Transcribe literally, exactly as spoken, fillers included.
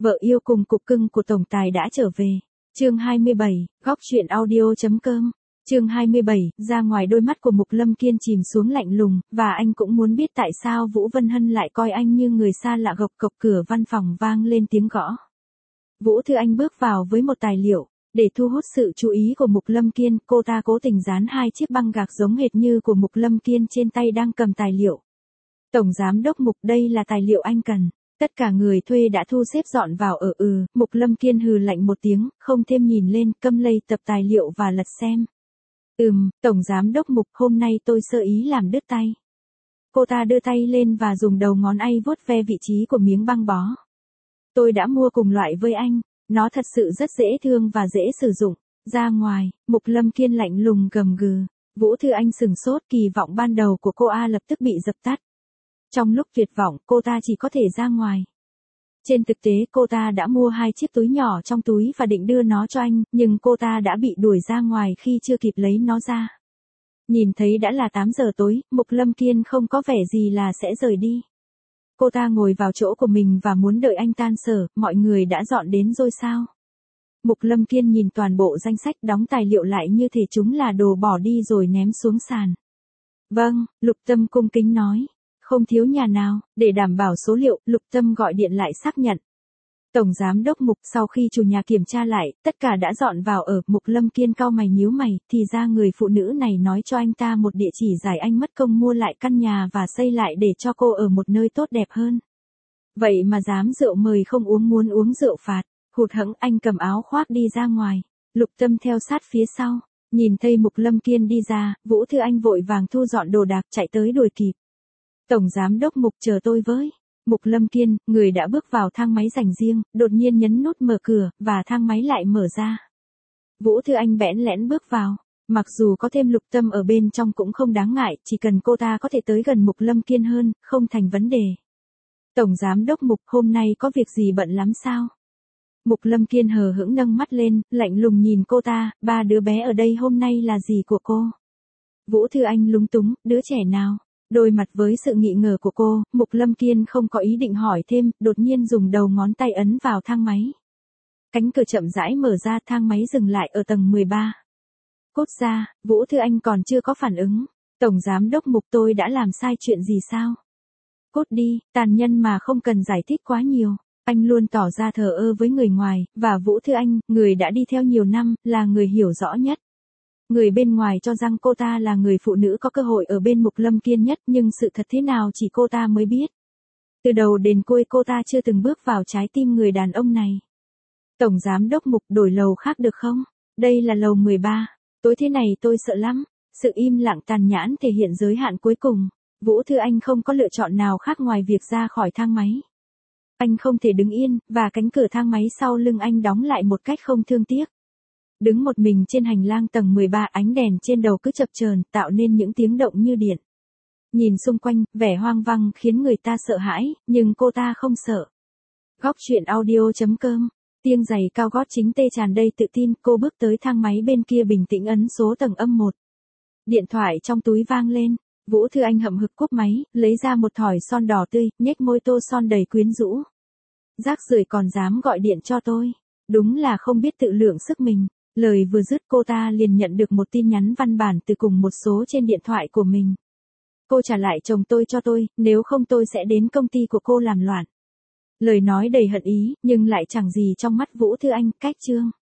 Vợ yêu cùng cục cưng của tổng tài đã trở về. Chương hai mươi bảy, góc truyện audio.com. Chương hai mươi bảy, ra ngoài đôi mắt của Mục Lâm Kiên chìm xuống lạnh lùng, và anh cũng muốn biết tại sao Vũ Vân Hân lại coi anh như người xa lạ. Gộc cộc cửa văn phòng vang lên tiếng gõ. Vũ Thư Anh bước vào với một tài liệu. Để thu hút sự chú ý của Mục Lâm Kiên, cô ta cố tình dán hai chiếc băng gạc giống hệt như của Mục Lâm Kiên trên tay đang cầm tài liệu. Tổng giám đốc Mục, đây là tài liệu anh cần. Tất cả người thuê đã thu xếp dọn vào ở. Ừ, Mục Lâm Kiên hừ lạnh một tiếng, không thêm nhìn lên, câm lây tập tài liệu và lật xem. Ừm, Tổng giám đốc Mục, hôm nay tôi sơ ý làm đứt tay. Cô ta đưa tay lên và dùng đầu ngón tay vuốt ve vị trí của miếng băng bó. Tôi đã mua cùng loại với anh, nó thật sự rất dễ thương và dễ sử dụng. Ra ngoài, Mục Lâm Kiên lạnh lùng gầm gừ. Vũ Thư Anh sừng sốt, kỳ vọng ban đầu của cô A lập tức bị dập tắt. Trong lúc tuyệt vọng, cô ta chỉ có thể ra ngoài. Trên thực tế cô ta đã mua hai chiếc túi nhỏ trong túi và định đưa nó cho anh, nhưng cô ta đã bị đuổi ra ngoài khi chưa kịp lấy nó ra. Nhìn thấy đã là tám giờ tối, Mục Lâm Kiên không có vẻ gì là sẽ rời đi. Cô ta ngồi vào chỗ của mình và muốn đợi anh tan sở. Mọi người đã dọn đến rồi sao? Mục Lâm Kiên nhìn toàn bộ danh sách, đóng tài liệu lại như thể chúng là đồ bỏ đi rồi ném xuống sàn. Vâng, Lục Tâm cung kính nói. Không thiếu nhà nào. Để đảm bảo số liệu, Lục Tâm gọi điện lại xác nhận. Tổng giám đốc Mục, sau khi chủ nhà kiểm tra lại, tất cả đã dọn vào ở. Mục Lâm Kiên cau mày nhíu mày, thì ra người phụ nữ này nói cho anh ta một địa chỉ giải anh mất công mua lại căn nhà và xây lại để cho cô ở một nơi tốt đẹp hơn. Vậy mà dám rượu mời không uống, muốn uống rượu phạt. Hụt hẫng, anh cầm áo khoác đi ra ngoài. Lục Tâm theo sát phía sau. Nhìn thấy Mục Lâm Kiên đi ra, Vũ Thư Anh vội vàng thu dọn đồ đạc chạy tới đuổi kịp. Tổng giám đốc Mục, chờ tôi với. Mục Lâm Kiên, người đã bước vào thang máy dành riêng, đột nhiên nhấn nút mở cửa, và thang máy lại mở ra. Vũ Thư Anh bẽn lẽn bước vào. Mặc dù có thêm Lục Tâm ở bên trong cũng không đáng ngại, chỉ cần cô ta có thể tới gần Mục Lâm Kiên hơn, không thành vấn đề. Tổng giám đốc Mục, hôm nay có việc gì bận lắm sao? Mục Lâm Kiên hờ hững nâng mắt lên, lạnh lùng nhìn cô ta. Ba đứa bé ở đây hôm nay là gì của cô? Vũ Thư Anh lúng túng, đứa trẻ nào? Đôi mặt với sự nghi ngờ của cô, Mục Lâm Kiên không có ý định hỏi thêm, đột nhiên dùng đầu ngón tay ấn vào thang máy. Cánh cửa chậm rãi mở ra, thang máy dừng lại ở tầng mười ba. Cút ra. Vũ Thư Anh còn chưa có phản ứng. Tổng giám đốc Mục, tôi đã làm sai chuyện gì sao? Cút đi, tàn nhân mà không cần giải thích quá nhiều. Anh luôn tỏ ra thờ ơ với người ngoài, và Vũ Thư Anh, người đã đi theo nhiều năm, là người hiểu rõ nhất. Người bên ngoài cho rằng cô ta là người phụ nữ có cơ hội ở bên Mục Lâm Kiên nhất, nhưng sự thật thế nào chỉ cô ta mới biết. Từ đầu đến cuối cô ta chưa từng bước vào trái tim người đàn ông này. Tổng giám đốc Mục, đổi lầu khác được không? Đây là lầu mười ba. Tối thế này tôi sợ lắm. Sự im lặng tàn nhẫn thể hiện giới hạn cuối cùng. Vũ Thư Anh không có lựa chọn nào khác ngoài việc ra khỏi thang máy. Anh không thể đứng yên, và cánh cửa thang máy sau lưng anh đóng lại một cách không thương tiếc. Đứng một mình trên hành lang tầng mười ba, ánh đèn trên đầu cứ chập chờn, tạo nên những tiếng động như điện. Nhìn xung quanh, vẻ hoang vắng khiến người ta sợ hãi, nhưng cô ta không sợ. Góc truyện audio.com. Tiếng giày cao gót chính tê tràn đầy tự tin, cô bước tới thang máy bên kia bình tĩnh ấn số tầng âm một. Điện thoại trong túi vang lên. Vũ Thư Anh hậm hực cúp máy, lấy ra một thỏi son đỏ tươi, nhếch môi tô son đầy quyến rũ. Rác rưởi còn dám gọi điện cho tôi. Đúng là không biết tự lượng sức mình. Lời vừa dứt cô ta liền nhận được một tin nhắn văn bản từ cùng một số trên điện thoại của mình. Cô trả lại chồng tôi cho tôi, nếu không tôi sẽ đến công ty của cô làm loạn. Lời nói đầy hận ý, nhưng lại chẳng gì trong mắt Vũ Thư Anh. Cách chương.